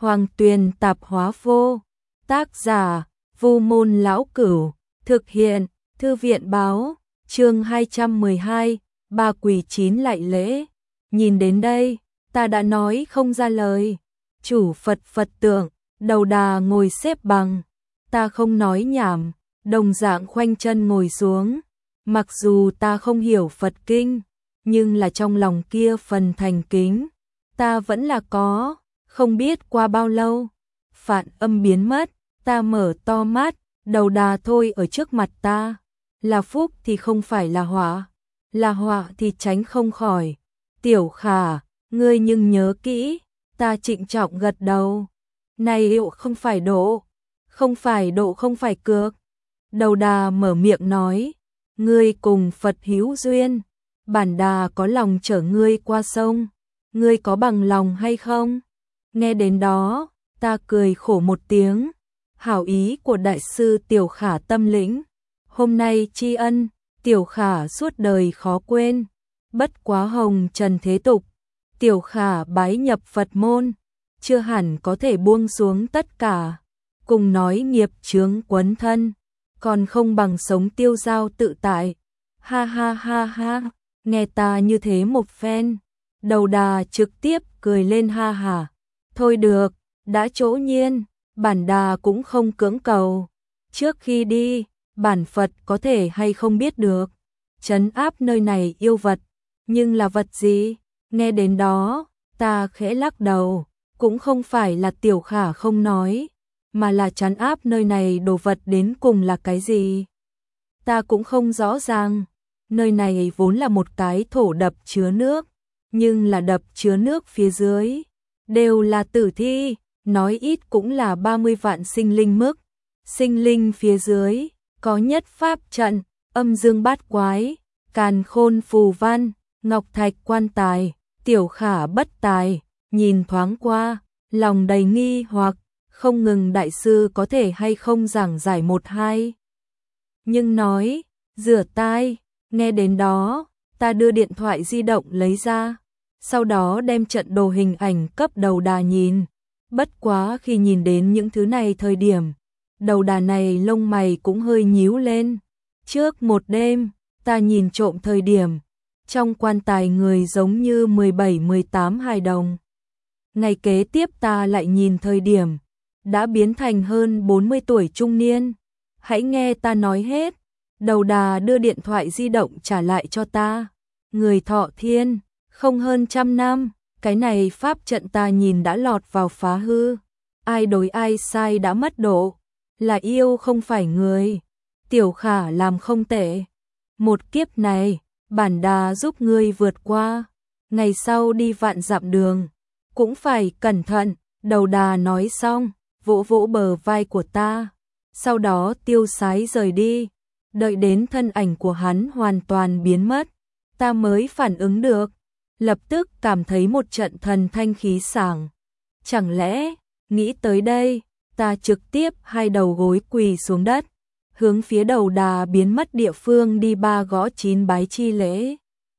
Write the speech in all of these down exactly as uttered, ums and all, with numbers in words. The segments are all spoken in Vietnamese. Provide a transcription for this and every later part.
Hoàng Tuyền Tạp Hóa Vô. Tác giả: Vu Môn Lão Cửu. Thực hiện: Thư viện Báo. Chương hai trăm mười hai, Ba Quỳ Chín Lạy Lễ. Nhìn đến đây, ta đã nói không ra lời. Chủ Phật Phật tượng, đầu đà ngồi xếp bằng. Ta không nói nhảm, đồng dạng khoanh chân ngồi xuống. Mặc dù ta không hiểu Phật kinh, nhưng là trong lòng kia phần thành kính, ta vẫn là có. Không biết qua bao lâu, phản âm biến mất, ta mở to mắt, đầu đà thôi ở trước mặt ta. Là phúc thì không phải là họa, là họa thì tránh không khỏi. Tiểu Khả, ngươi nhưng nhớ kỹ. Ta trịnh trọng gật đầu. Này hiệu không phải độ, không phải độ không phải cược. Đầu đà mở miệng nói, ngươi cùng Phật hữu duyên, bản đà có lòng chở ngươi qua sông, ngươi có bằng lòng hay không? Nghe đến đó, ta cười khổ một tiếng. Hảo ý của đại sư Tiểu Khả tâm lĩnh, hôm nay tri ân, Tiểu Khả suốt đời khó quên. Bất quá hồng trần thế tục, Tiểu Khả bái nhập Phật môn, chưa hẳn có thể buông xuống tất cả. Cùng nói nghiệp chướng quấn thân, còn không bằng sống tiêu dao tự tại. Ha ha ha ha, nghe ta như thế một phen, đầu đà trực tiếp cười lên ha hả. Thôi được, đã chỗ nhiên, bản đà cũng không cưỡng cầu. Trước khi đi, bản Phật có thể hay không biết được, trấn áp nơi này yêu vật, nhưng là vật gì? Nghe đến đó, ta khẽ lắc đầu, cũng không phải là Tiểu Khả không nói, mà là trấn áp nơi này đồ vật đến cùng là cái gì? Ta cũng không rõ ràng. Nơi này vốn là một cái thổ đập chứa nước, nhưng là đập chứa nước phía dưới đều là tử thi, nói ít cũng là ba mươi vạn sinh linh mức. Sinh linh phía dưới có nhất pháp trận, âm dương bát quái, càn khôn phù văn, ngọc thạch quan tài. Tiểu Khả bất tài, nhìn thoáng qua, lòng đầy nghi hoặc, không ngừng đại sư có thể hay không giảng giải một hai. Nhưng nói, rửa tai, nghe đến đó, ta đưa điện thoại di động lấy ra, sau đó đem trận đồ hình ảnh cấp đầu đà nhìn. Bất quá khi nhìn đến những thứ này thời điểm, đầu đà này lông mày cũng hơi nhíu lên. Trước một đêm, ta nhìn trộm thời điểm, trong quan tài người giống như mười bảy mười tám hài đồng. Ngày kế tiếp ta lại nhìn thời điểm, đã biến thành hơn bốn mươi tuổi trung niên. Hãy nghe ta nói hết. Đầu đà đưa điện thoại di động trả lại cho ta. Người thọ thiên, không hơn trăm năm. Cái này pháp trận ta nhìn đã lọt vào phá hư. Ai đối ai sai đã mất độ. Là yêu không phải người. Tiểu Khả làm không tệ. Một kiếp này, bản đà giúp ngươi vượt qua. Ngày sau đi vạn dặm đường, cũng phải cẩn thận. Đầu đà nói xong, vỗ vỗ bờ vai của ta, sau đó tiêu sái rời đi. Đợi đến thân ảnh của hắn hoàn toàn biến mất, ta mới phản ứng được, lập tức cảm thấy một trận thần thanh khí sảng. Chẳng lẽ, nghĩ tới đây, ta trực tiếp hai đầu gối quỳ xuống đất, hướng phía đầu đà biến mất địa phương đi ba gõ chín bái chi lễ.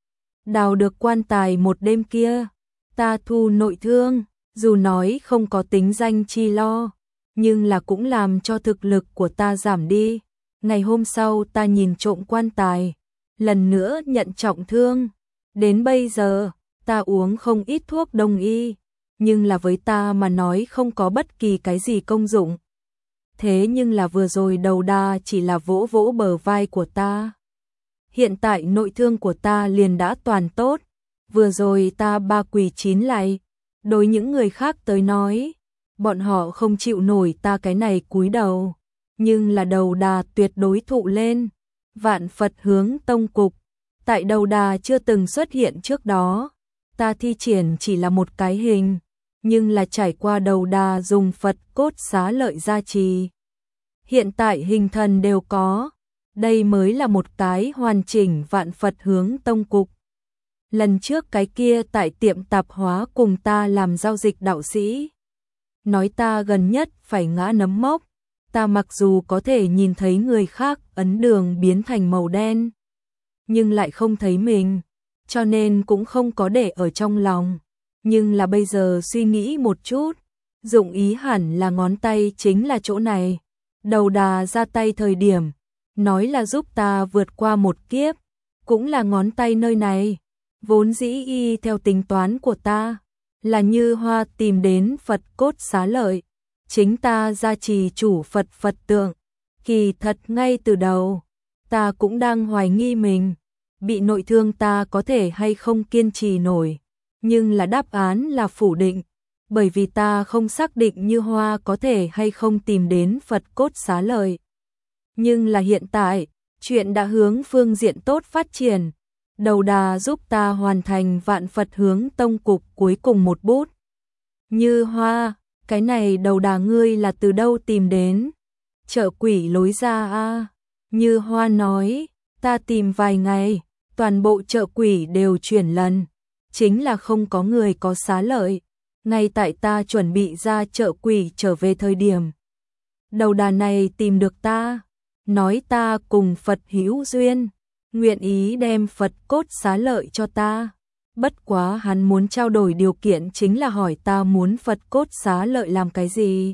Đào được quan tài một đêm kia, ta thu nội thương, dù nói không có tính danh chi lo, nhưng là cũng làm cho thực lực của ta giảm đi. Ngày hôm sau ta nhìn trộm quan tài, lần nữa nhận trọng thương. Đến bây giờ, ta uống không ít thuốc đông y, nhưng là với ta mà nói không có bất kỳ cái gì công dụng. Thế nhưng là vừa rồi đầu đà chỉ là vỗ vỗ bờ vai của ta. Hiện tại nội thương của ta liền đã toàn tốt. Vừa rồi ta ba quỳ chín lạy, đối những người khác tới nói, bọn họ không chịu nổi ta cái này cúi đầu. Nhưng là đầu đà tuyệt đối thụ lên. Vạn Phật hướng tông cục, tại đầu đà chưa từng xuất hiện trước đó, ta thi triển chỉ là một cái hình, nhưng là trải qua đầu đà dùng Phật cốt xá lợi gia trì. Hiện tại hình thần đều có, đây mới là một cái hoàn chỉnh Vạn Phật hướng tông cục. Lần trước cái kia tại tiệm tạp hóa cùng ta làm giao dịch đạo sĩ, nói ta gần nhất phải ngã nấm mốc. Ta mặc dù có thể nhìn thấy người khác ấn đường biến thành màu đen, nhưng lại không thấy mình, cho nên cũng không có để ở trong lòng. Nhưng là bây giờ suy nghĩ một chút, Dụng ý hẳn là ngón tay chính là chỗ này. Đầu đà ra tay thời điểm, nói là giúp ta vượt qua một kiếp, cũng là ngón tay nơi này. Vốn dĩ y theo tính toán của ta, là Như Hoa tìm đến Phật cốt xá lợi, chính ta gia trì chủ Phật Phật tượng. Kỳ thật ngay từ đầu, ta cũng đang hoài nghi mình, bị nội thương ta có thể hay không kiên trì nổi, nhưng là đáp án là phủ định, bởi vì ta không xác định Như Hoa có thể hay không tìm đến Phật cốt xá lợi. Nhưng là hiện tại, chuyện đã hướng phương diện tốt phát triển. Đầu đà giúp ta hoàn thành Vạn Phật Hướng Tông cục cuối cùng một bút. Như Hoa, cái này đầu đà ngươi là từ đâu tìm đến? Chợ quỷ lối ra a. Như Hoa nói, ta tìm vài ngày, toàn bộ chợ quỷ đều chuyển lần, chính là không có người có xá lợi. Ngay tại ta chuẩn bị ra chợ quỷ trở về thời điểm, đầu đà này tìm được ta, nói ta cùng Phật hữu duyên, nguyện ý đem Phật cốt xá lợi cho ta. Bất quá hắn muốn trao đổi điều kiện chính là hỏi ta muốn Phật cốt xá lợi làm cái gì.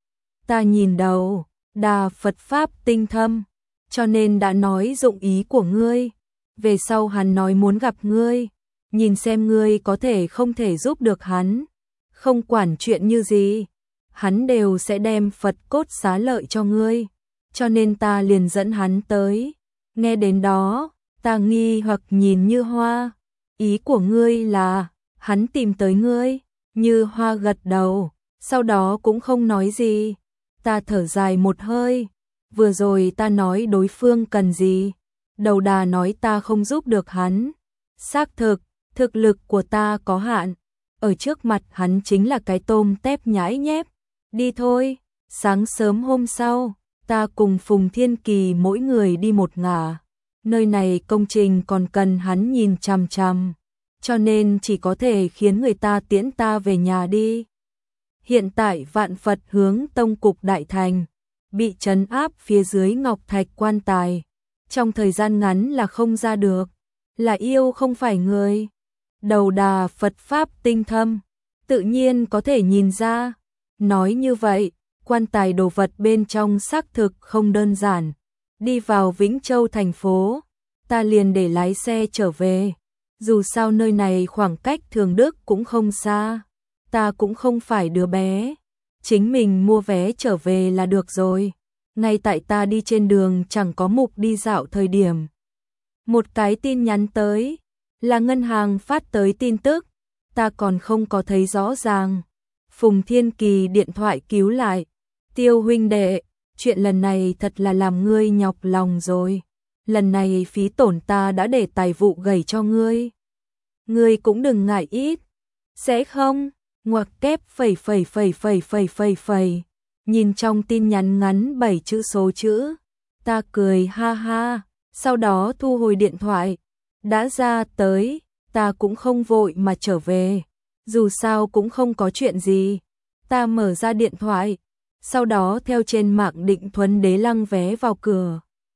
Ta nhìn đầu, đà Phật Pháp tinh thâm, cho nên đã nói dụng ý của ngươi. Về sau hắn nói muốn gặp ngươi, nhìn xem ngươi có thể không thể giúp được hắn. Không quản chuyện như gì, hắn đều sẽ đem Phật cốt xá lợi cho ngươi. Cho nên ta liền dẫn hắn tới. Nghe đến đó, ta nghi hoặc nhìn Như Hoa. Ý của ngươi là, hắn tìm tới ngươi? Như Hoa gật đầu, sau đó cũng không nói gì. Ta thở dài một hơi. Vừa rồi ta nói đối phương cần gì? Đầu đà nói ta không giúp được hắn. Xác thực, thực lực của ta có hạn. Ở trước mặt hắn chính là cái tôm tép nhãi nhép. Đi thôi. Sáng sớm hôm sau, ta cùng Phùng Thiên Kỳ mỗi người đi một ngả. Nơi này công trình còn cần hắn nhìn chằm chằm, cho nên chỉ có thể khiến người ta tiễn ta về nhà đi. Hiện tại Vạn Phật Hướng Tông cục đại thành, bị trấn áp phía dưới ngọc thạch quan tài. Trong thời gian ngắn là không ra được, là yêu không phải người. Đầu đà Phật Pháp tinh thâm, tự nhiên có thể nhìn ra. Nói như vậy, quan tài đồ vật bên trong xác thực không đơn giản. Đi vào Vĩnh Châu thành phố, ta liền để lái xe trở về. Dù sao nơi này khoảng cách Thường Đức cũng không xa, ta cũng không phải đứa bé, chính mình mua vé trở về là được rồi. Ngay tại ta đi trên đường chẳng có mục đi dạo thời điểm, một cái tin nhắn tới, là ngân hàng phát tới tin tức, ta còn không có thấy rõ ràng. Phùng Thiên Kỳ điện thoại cứu lại, Tiêu huynh đệ, chuyện lần này thật là làm ngươi nhọc lòng rồi. Lần này phí tổn ta đã để tài vụ gầy cho ngươi. Ngươi cũng đừng ngại ít. Sẽ không? Ngoặc kép phẩy phẩy phẩy phẩy phẩy phẩy phẩy. Nhìn trong tin nhắn ngắn bảy chữ số chữ. Ta cười ha ha, sau đó thu hồi điện thoại. Đã ra tới, ta cũng không vội mà trở về. Dù sao cũng không có chuyện gì. Ta mở ra điện thoại, sau đó theo trên mạng định Thuấn Đế Lăng vé vào cửa.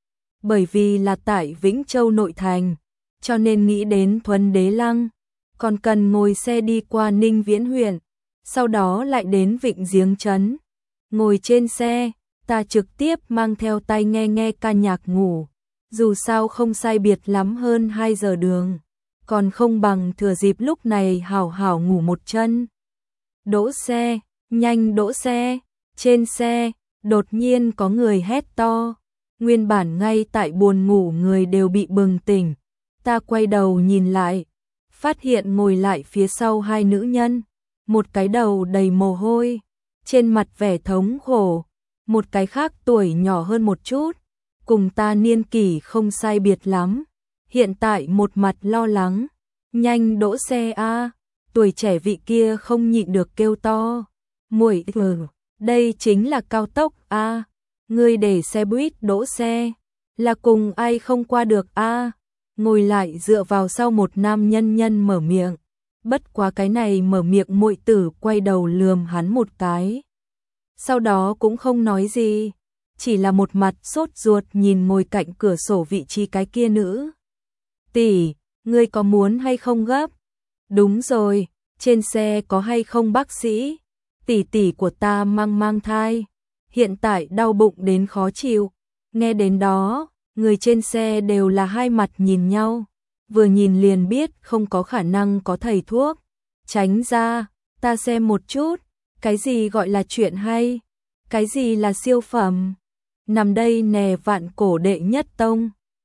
Bởi vì là tại Vĩnh Châu nội thành, cho nên nghĩ đến Thuấn Đế Lăng, còn cần ngồi xe đi qua Ninh Viễn huyện, sau đó lại đến Vịnh Giếng Trấn. Ngồi trên xe, ta trực tiếp mang theo tai nghe nghe ca nhạc ngủ, dù sao không sai biệt lắm hơn hai giờ đường, còn không bằng thừa dịp lúc này hảo hảo ngủ một chân. Đỗ xe, nhanh đỗ xe. Trên xe, đột nhiên có người hét to. Nguyên bản ngay tại buồn ngủ người đều bị bừng tỉnh. Ta quay đầu nhìn lại, phát hiện ngồi lại phía sau hai nữ nhân. Một cái đầu đầy mồ hôi, trên mặt vẻ thống khổ. Một cái khác tuổi nhỏ hơn một chút, cùng ta niên kỷ không sai biệt lắm. Hiện tại một mặt lo lắng. Nhanh đỗ xe a. Tuổi trẻ vị kia không nhịn được kêu to. Muội ừ. Đây chính là cao tốc a, à, ngươi để xe buýt đỗ xe, là cùng ai không qua được a. À. Ngồi lại dựa vào sau một nam nhân nhân mở miệng, bất quá cái này mở miệng muội tử quay đầu lườm hắn một cái. Sau đó cũng không nói gì, chỉ là một mặt sốt ruột nhìn ngồi cạnh cửa sổ vị trí cái kia nữ. Tỷ, ngươi có muốn hay không gấp? Đúng rồi, trên xe có hay không bác sĩ? tỷ tỷ của ta mang mang thai, hiện tại đau bụng đến khó chịu. Nghe đến đó, người trên xe đều là hai mặt nhìn nhau, vừa nhìn liền biết không có khả năng có thầy thuốc. Tránh ra, ta xem một chút, cái gì gọi là chuyện hay, cái gì là siêu phẩm. Nằm đây nè, vạn cổ đệ nhất tông.